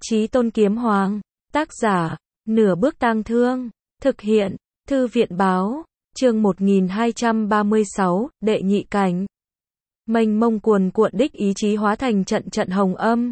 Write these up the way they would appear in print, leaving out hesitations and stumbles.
Chí Tôn Kiếm Hoàng, tác giả, Nửa Bước Tang Thương, thực hiện, Thư viện Báo, chương 1236, đệ nhị cảnh. Mênh mông cuồn cuộn đích ý chí hóa thành trận trận hồng âm.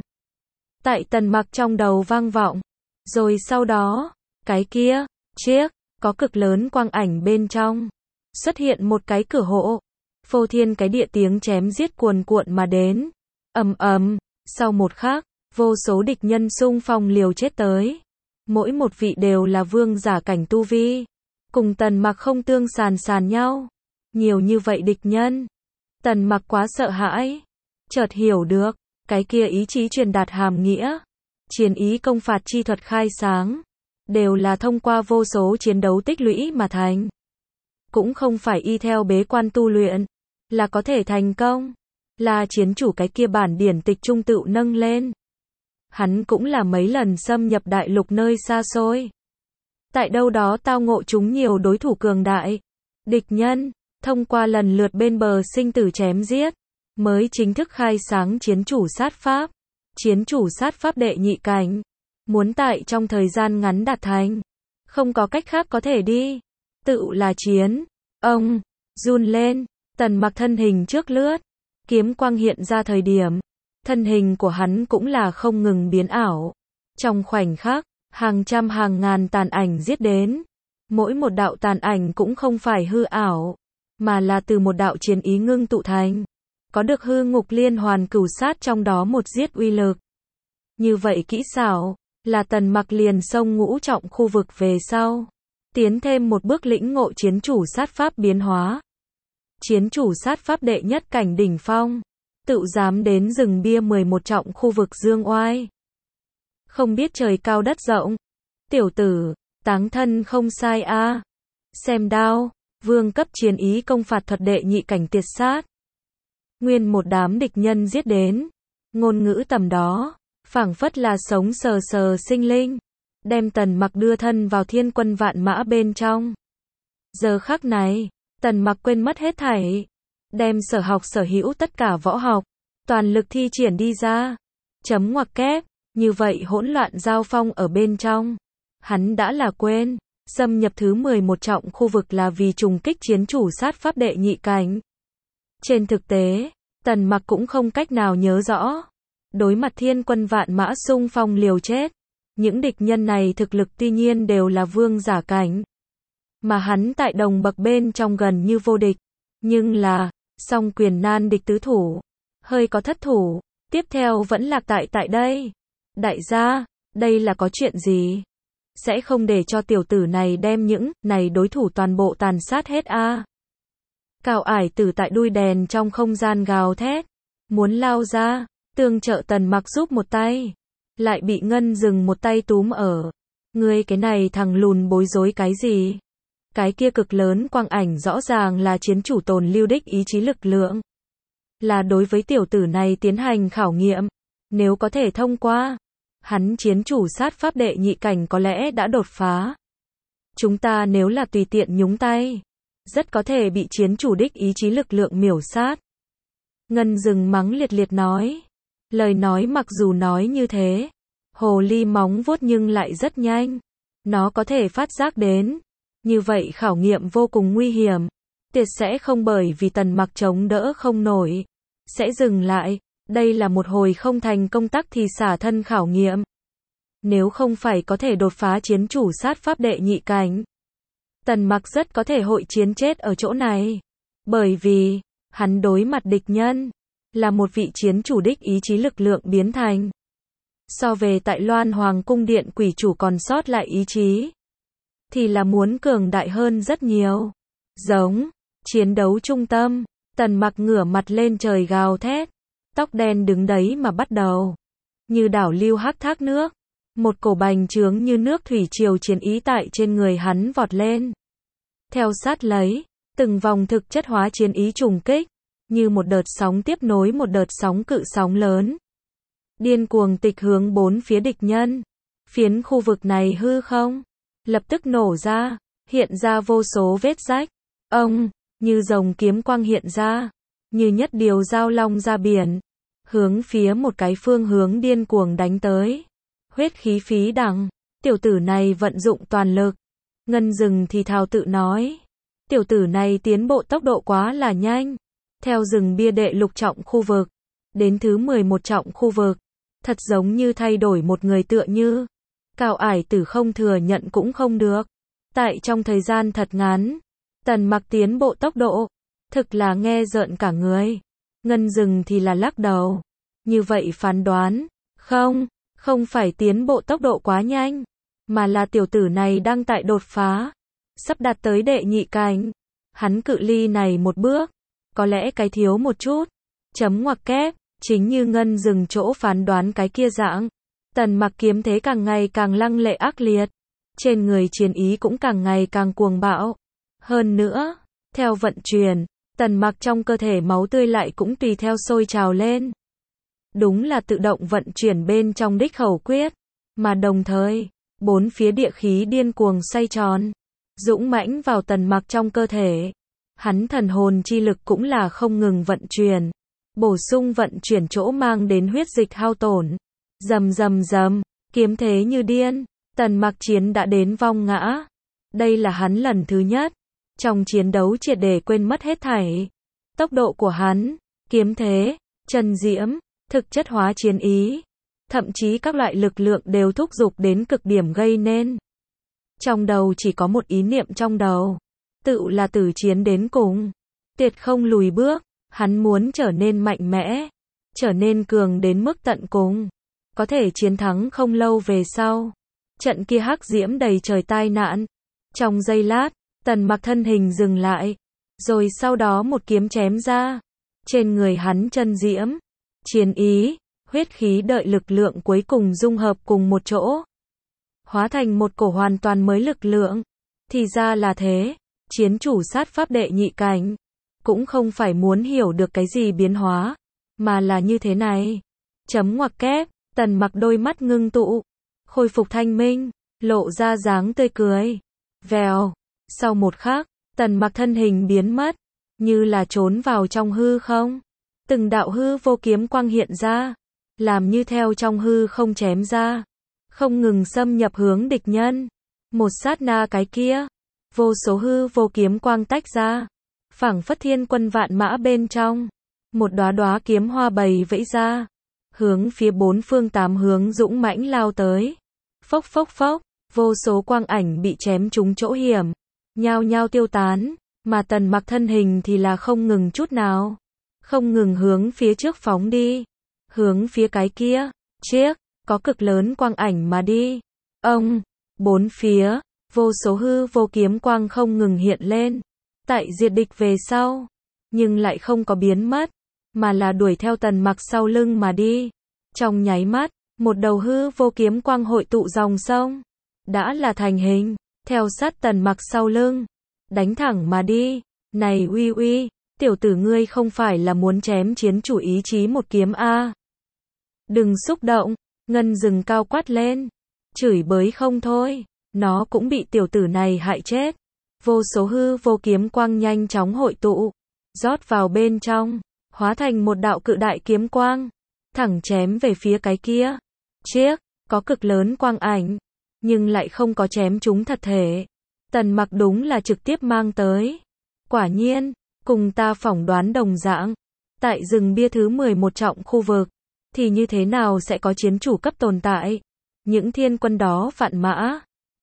Tại Tần Mặc trong đầu vang vọng. Rồi sau đó, cái kia, chiếc, có cực lớn quang ảnh bên trong. Xuất hiện một cái cửa hộ. Phô thiên cái địa tiếng chém giết cuồn cuộn mà đến. Ầm ầm, sau một khắc, vô số địch nhân xung phong liều chết tới. Mỗi một vị đều là vương giả cảnh tu vi. Cùng Tần Mặc không tương sàn nhau. Nhiều như vậy địch nhân. Tần Mặc quá sợ hãi. Chợt hiểu được, cái kia ý chí truyền đạt hàm nghĩa. Chiến ý công phạt chi thuật khai sáng. Đều là thông qua vô số chiến đấu tích lũy mà thành. Cũng không phải y theo bế quan tu luyện. Là có thể thành công. Là chiến chủ cái kia bản điển tịch trung tự nâng lên. Hắn cũng là mấy lần xâm nhập đại lục nơi xa xôi. Tại đâu đó tao ngộ chúng nhiều đối thủ cường đại. Địch nhân, thông qua lần lượt bên bờ sinh tử chém giết, mới chính thức khai sáng chiến chủ sát pháp. Chiến chủ sát pháp đệ nhị cảnh. Muốn tại trong thời gian ngắn đạt thành. Không có cách khác có thể đi. Tự là chiến. Ông, run lên, Tần Mặc thân hình trước lướt. Kiếm quang hiện ra thời điểm. Thân hình của hắn cũng là không ngừng biến ảo. Trong khoảnh khắc, hàng trăm hàng ngàn tàn ảnh giết đến. Mỗi một đạo tàn ảnh cũng không phải hư ảo, mà là từ một đạo chiến ý ngưng tụ thành. Có được hư ngục liên hoàn cửu sát trong đó một giết uy lực. Như vậy kỹ xảo, là Tần Mặc liền xông ngũ trọng khu vực về sau. Tiến thêm một bước lĩnh ngộ chiến chủ sát pháp biến hóa. Chiến chủ sát pháp đệ nhất cảnh đỉnh phong. Tự dám đến rừng bia 11 trọng khu vực dương oai. Không biết trời cao đất rộng. Tiểu tử, táng thân không sai a. Xem đao, vương cấp chiến ý công phạt thuật đệ nhị cảnh tiệt sát. Nguyên một đám địch nhân giết đến. Ngôn ngữ tầm đó, phảng phất là sống sờ sờ sinh linh. Đem Tần Mặc đưa thân vào thiên quân vạn mã bên trong. Giờ khắc này, Tần Mặc quên mất hết thảy. Đem sở học sở hữu tất cả võ học, toàn lực thi triển đi ra. Chấm ngoặc kép, như vậy hỗn loạn giao phong ở bên trong. Hắn đã là quên, xâm nhập thứ 11 trọng khu vực là vì trùng kích chiến chủ sát pháp đệ nhị cảnh. Trên thực tế, Tần Mặc cũng không cách nào nhớ rõ. Đối mặt thiên quân vạn mã xung phong liều chết. Những địch nhân này thực lực tuy nhiên đều là vương giả cảnh. Mà hắn tại đồng bậc bên trong gần như vô địch. Nhưng là, song quyền nan địch tứ thủ. Hơi có thất thủ, tiếp theo vẫn lạc tại đây. Đại gia, đây là có chuyện gì? Sẽ không để cho tiểu tử này đem những này đối thủ toàn bộ tàn sát hết a. Cào ải tử tại đuôi đèn trong không gian gào thét. Muốn lao ra, tương trợ Tần Mặc giúp một tay. Lại bị Ngân Dừng một tay túm ở. Ngươi cái này thằng lùn bối rối cái gì? Cái kia cực lớn quang ảnh rõ ràng là chiến chủ tồn lưu đích ý chí lực lượng. Là đối với tiểu tử này tiến hành khảo nghiệm. Nếu có thể thông qua, hắn chiến chủ sát pháp đệ nhị cảnh có lẽ đã đột phá. Chúng ta nếu là tùy tiện nhúng tay, rất có thể bị chiến chủ đích ý chí lực lượng miểu sát. Ngân Dừng mắng liệt liệt nói. Lời nói mặc dù nói như thế, hồ ly móng vuốt nhưng lại rất nhanh. Nó có thể phát giác đến. Như vậy khảo nghiệm vô cùng nguy hiểm. Tuyệt sẽ không bởi vì Tần Mặc chống đỡ không nổi. Sẽ dừng lại. Đây là một hồi không thành công tắc thì xả thân khảo nghiệm. Nếu không phải có thể đột phá chiến chủ sát pháp đệ nhị cảnh. Tần Mặc rất có thể hội chiến chết ở chỗ này. Bởi vì, hắn đối mặt địch nhân. Là một vị chiến chủ đích ý chí lực lượng biến thành. So về tại Loan Hoàng cung điện quỷ chủ còn sót lại ý chí. Thì là muốn cường đại hơn rất nhiều. Giống, chiến đấu trung tâm, Tần Mặc ngửa mặt lên trời gào thét. Tóc đen đứng đấy mà bắt đầu. Như đảo lưu hắc thác nước. Một cổ bành trướng như nước thủy triều chiến ý tại trên người hắn vọt lên. Theo sát lấy, từng vòng thực chất hóa chiến ý trùng kích. Như một đợt sóng tiếp nối một đợt sóng cự sóng lớn. Điên cuồng tịch hướng bốn phía địch nhân. Phiến khu vực này hư không? Lập tức nổ ra, hiện ra vô số vết rách. Ông, như rồng kiếm quang hiện ra. Như nhất điều giao long ra biển. Hướng phía một cái phương hướng điên cuồng đánh tới. huyết khí phí đằng, tiểu tử này vận dụng toàn lực. Ngân Dừng thì thào tự nói, tiểu tử này tiến bộ tốc độ quá là nhanh. Theo rừng bia đệ lục trọng khu vực, đến thứ 11 trọng khu vực, thật giống như thay đổi một người tựa như. Cao Ải Tử không thừa nhận cũng không được. Tại trong thời gian thật ngắn, Tần Mặc tiến bộ tốc độ, thực là nghe rợn cả người. Ngân Dừng thì là lắc đầu. Như vậy phán đoán, không phải tiến bộ tốc độ quá nhanh, mà là tiểu tử này đang tại đột phá, sắp đạt tới đệ nhị cảnh. Hắn cự ly này một bước, có lẽ cái thiếu một chút. Chấm ngoặc kép, chính như Ngân Dừng chỗ phán đoán cái kia dạng. Tần Mặc kiếm thế càng ngày càng lăng lệ ác liệt, trên người chiến ý cũng càng ngày càng cuồng bạo. Hơn nữa, theo vận chuyển, Tần Mặc trong cơ thể máu tươi lại cũng tùy theo sôi trào lên. Đúng là tự động vận chuyển bên trong đích khẩu quyết, mà đồng thời, bốn phía địa khí điên cuồng xoay tròn, dũng mãnh vào Tần Mặc trong cơ thể. Hắn thần hồn chi lực cũng là không ngừng vận chuyển, bổ sung vận chuyển chỗ mang đến huyết dịch hao tổn. Rầm rầm rầm, kiếm thế như điên, Tần Mặc chiến đã đến vong ngã. Đây là hắn lần thứ nhất trong chiến đấu triệt để quên mất hết thảy. Tốc độ của hắn, kiếm thế, chân diễm, thực chất hóa chiến ý, thậm chí các loại lực lượng đều thúc giục đến cực điểm gây nên. Trong đầu chỉ có một ý niệm trong đầu, tự là tử chiến đến cùng, tuyệt không lùi bước. Hắn muốn trở nên mạnh mẽ, trở nên cường đến mức tận cùng, có thể chiến thắng không lâu về sau. Trận kia hắc diễm đầy trời tai nạn. Trong giây lát, Tần Mặc thân hình dừng lại, rồi sau đó một kiếm chém ra. Trên người hắn chân diễm, chiến ý, huyết khí đợi lực lượng cuối cùng dung hợp cùng một chỗ, hóa thành một cổ hoàn toàn mới lực lượng. Thì ra là thế, chiến chủ sát pháp đệ nhị cảnh, cũng không phải muốn hiểu được cái gì biến hóa, mà là như thế này. Chấm ngoặc kép, Tần Mặc đôi mắt ngưng tụ, khôi phục thanh minh, lộ ra dáng tươi cười. Vèo, sau một khắc, Tần Mặc thân hình biến mất, như là trốn vào trong hư không. Từng đạo hư vô kiếm quang hiện ra, làm như theo trong hư không chém ra, không ngừng xâm nhập hướng địch nhân. Một sát na cái kia, vô số hư vô kiếm quang tách ra, phảng phất thiên quân vạn mã bên trong, một đóa đóa kiếm hoa bầy vẫy ra, hướng phía bốn phương tám hướng dũng mãnh lao tới. Phốc phốc phốc, vô số quang ảnh bị chém trúng chỗ hiểm, nhao nhao tiêu tán, mà Tần Mặc thân hình thì là không ngừng chút nào, không ngừng hướng phía trước phóng đi, hướng phía cái kia, chiếc, có cực lớn quang ảnh mà đi. Ông, bốn phía, vô số hư vô kiếm quang không ngừng hiện lên, tại diệt địch về sau, nhưng lại không có biến mất, mà là đuổi theo Tần Mặc sau lưng mà đi. Trong nháy mắt, một đầu hư vô kiếm quang hội tụ dòng sông, đã là thành hình, theo sát Tần Mặc sau lưng, đánh thẳng mà đi. Này uy uy, tiểu tử ngươi không phải là muốn chém chiến chủ ý chí một kiếm a? Đừng xúc động, Ngân Dừng cao quát lên, chửi bới không thôi, nó cũng bị tiểu tử này hại chết. Vô số hư vô kiếm quang nhanh chóng hội tụ, rót vào bên trong, hóa thành một đạo cự đại kiếm quang, thẳng chém về phía cái kia. Chiếc, có cực lớn quang ảnh, nhưng lại không có chém chúng thật thể. Tần Mặc đúng là trực tiếp mang tới. Quả nhiên, cùng ta phỏng đoán đồng dạng, tại rừng bia thứ 11 trọng khu vực, thì như thế nào sẽ có chiến chủ cấp tồn tại. Những thiên quân đó vạn mã,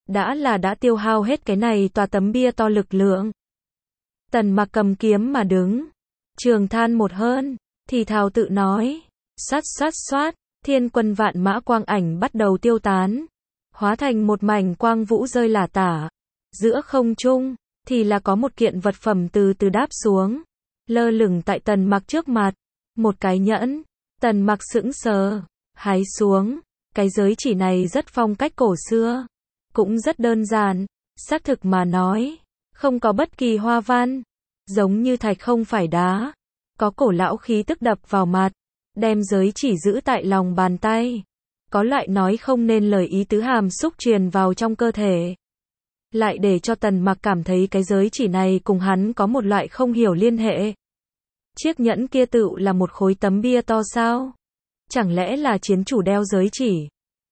đã tiêu hao hết cái này tòa tấm bia to lực lượng. Tần Mặc cầm kiếm mà đứng, trường than một hơn, thì thào tự nói, xoát xoát xoát, thiên quân vạn mã quang ảnh bắt đầu tiêu tán, hóa thành một mảnh quang vũ rơi lả tả. Giữa không trung, thì là có một kiện vật phẩm từ từ đáp xuống, lơ lửng tại Tần Mặc trước mặt, một cái nhẫn. Tần Mặc sững sờ, hái xuống, cái giới chỉ này rất phong cách cổ xưa, cũng rất đơn giản, xác thực mà nói, không có bất kỳ hoa văn, giống như thạch không phải đá, có cổ lão khí tức đập vào mặt, đem giới chỉ giữ tại lòng bàn tay, có loại nói không nên lời ý tứ hàm xúc truyền vào trong cơ thể, lại để cho Tần Mặc cảm thấy cái giới chỉ này cùng hắn có một loại không hiểu liên hệ. Chiếc nhẫn kia tựu là một khối tấm bia to sao? Chẳng lẽ là chiến chủ đeo giới chỉ?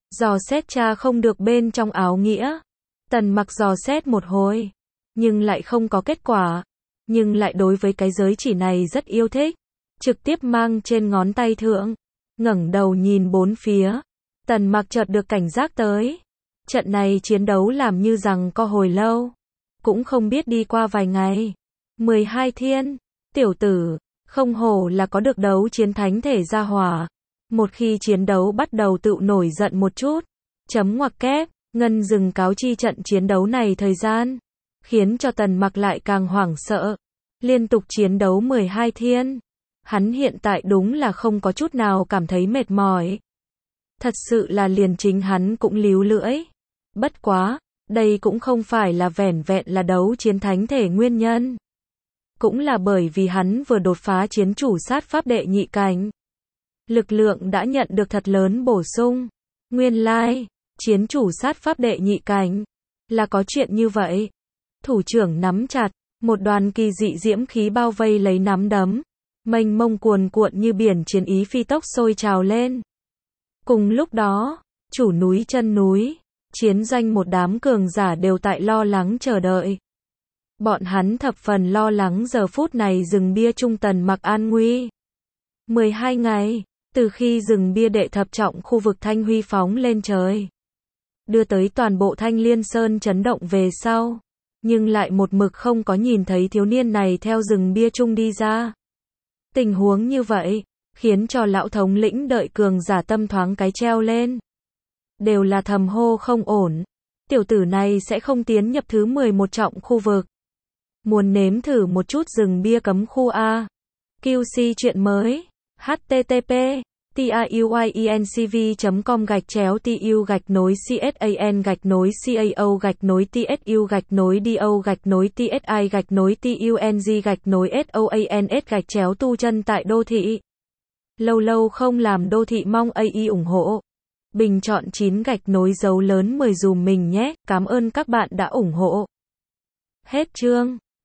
Dò xét tra không được bên trong áo nghĩa. Tần Mặc dò xét một hồi, nhưng lại không có kết quả. Nhưng lại đối với cái giới chỉ này rất yêu thích. Trực tiếp mang trên ngón tay thượng. Ngẩng đầu nhìn bốn phía. Tần Mặc chợt được cảnh giác tới. Trận này chiến đấu làm như rằng có hồi lâu. Cũng không biết đi qua vài ngày. 12 thiên. Tiểu tử, không hổ là có được đấu chiến thánh thể gia hỏa. Một khi chiến đấu bắt đầu tự nổi giận một chút. Chấm ngoặc kép, ngân dừng cáo chi trận chiến đấu này thời gian. Khiến cho Tần Mặc lại càng hoảng sợ. Liên tục chiến đấu 12 thiên. Hắn hiện tại đúng là không có chút nào cảm thấy mệt mỏi. Thật sự là liền chính hắn cũng líu lưỡi. Bất quá, đây cũng không phải là vẻn vẹn là đấu chiến thánh thể nguyên nhân. Cũng là bởi vì hắn vừa đột phá chiến chủ sát pháp đệ nhị cảnh. Lực lượng đã nhận được thật lớn bổ sung. Nguyên lai, chiến chủ sát pháp đệ nhị cảnh. Là có chuyện như vậy. Thủ trưởng nắm chặt, một đoàn kỳ dị diễm khí bao vây lấy nắm đấm. Mênh mông cuồn cuộn như biển chiến ý phi tốc sôi trào lên. Cùng lúc đó, chủ núi chân núi, chiến doanh một đám cường giả đều tại lo lắng chờ đợi. Bọn hắn thập phần lo lắng giờ phút này rừng bia trung Tần Mặc an nguy. 12 ngày, từ khi rừng bia đệ thập trọng khu vực Thanh Huy phóng lên trời, đưa tới toàn bộ Thanh Liên Sơn chấn động về sau, nhưng lại một mực không có nhìn thấy thiếu niên này theo rừng bia trung đi ra. Tình huống như vậy, khiến cho lão thống lĩnh đợi cường giả tâm thoáng cái treo lên. Đều là thầm hô không ổn. Tiểu tử này sẽ không tiến nhập thứ 11 trọng khu vực. Muốn nếm thử một chút rừng bia cấm khu A. QC chuyện mới. http tiyuy.cn/TU-TSAN-TSU-TUNG/TSU-TUNG/SOANS tu chân tại đô thị. Lâu lâu không làm đô thị mong AI ủng hộ. Bình chọn 9 dấu lớn 10 dùm mình nhé. Cảm ơn các bạn đã ủng hộ. Hết chương.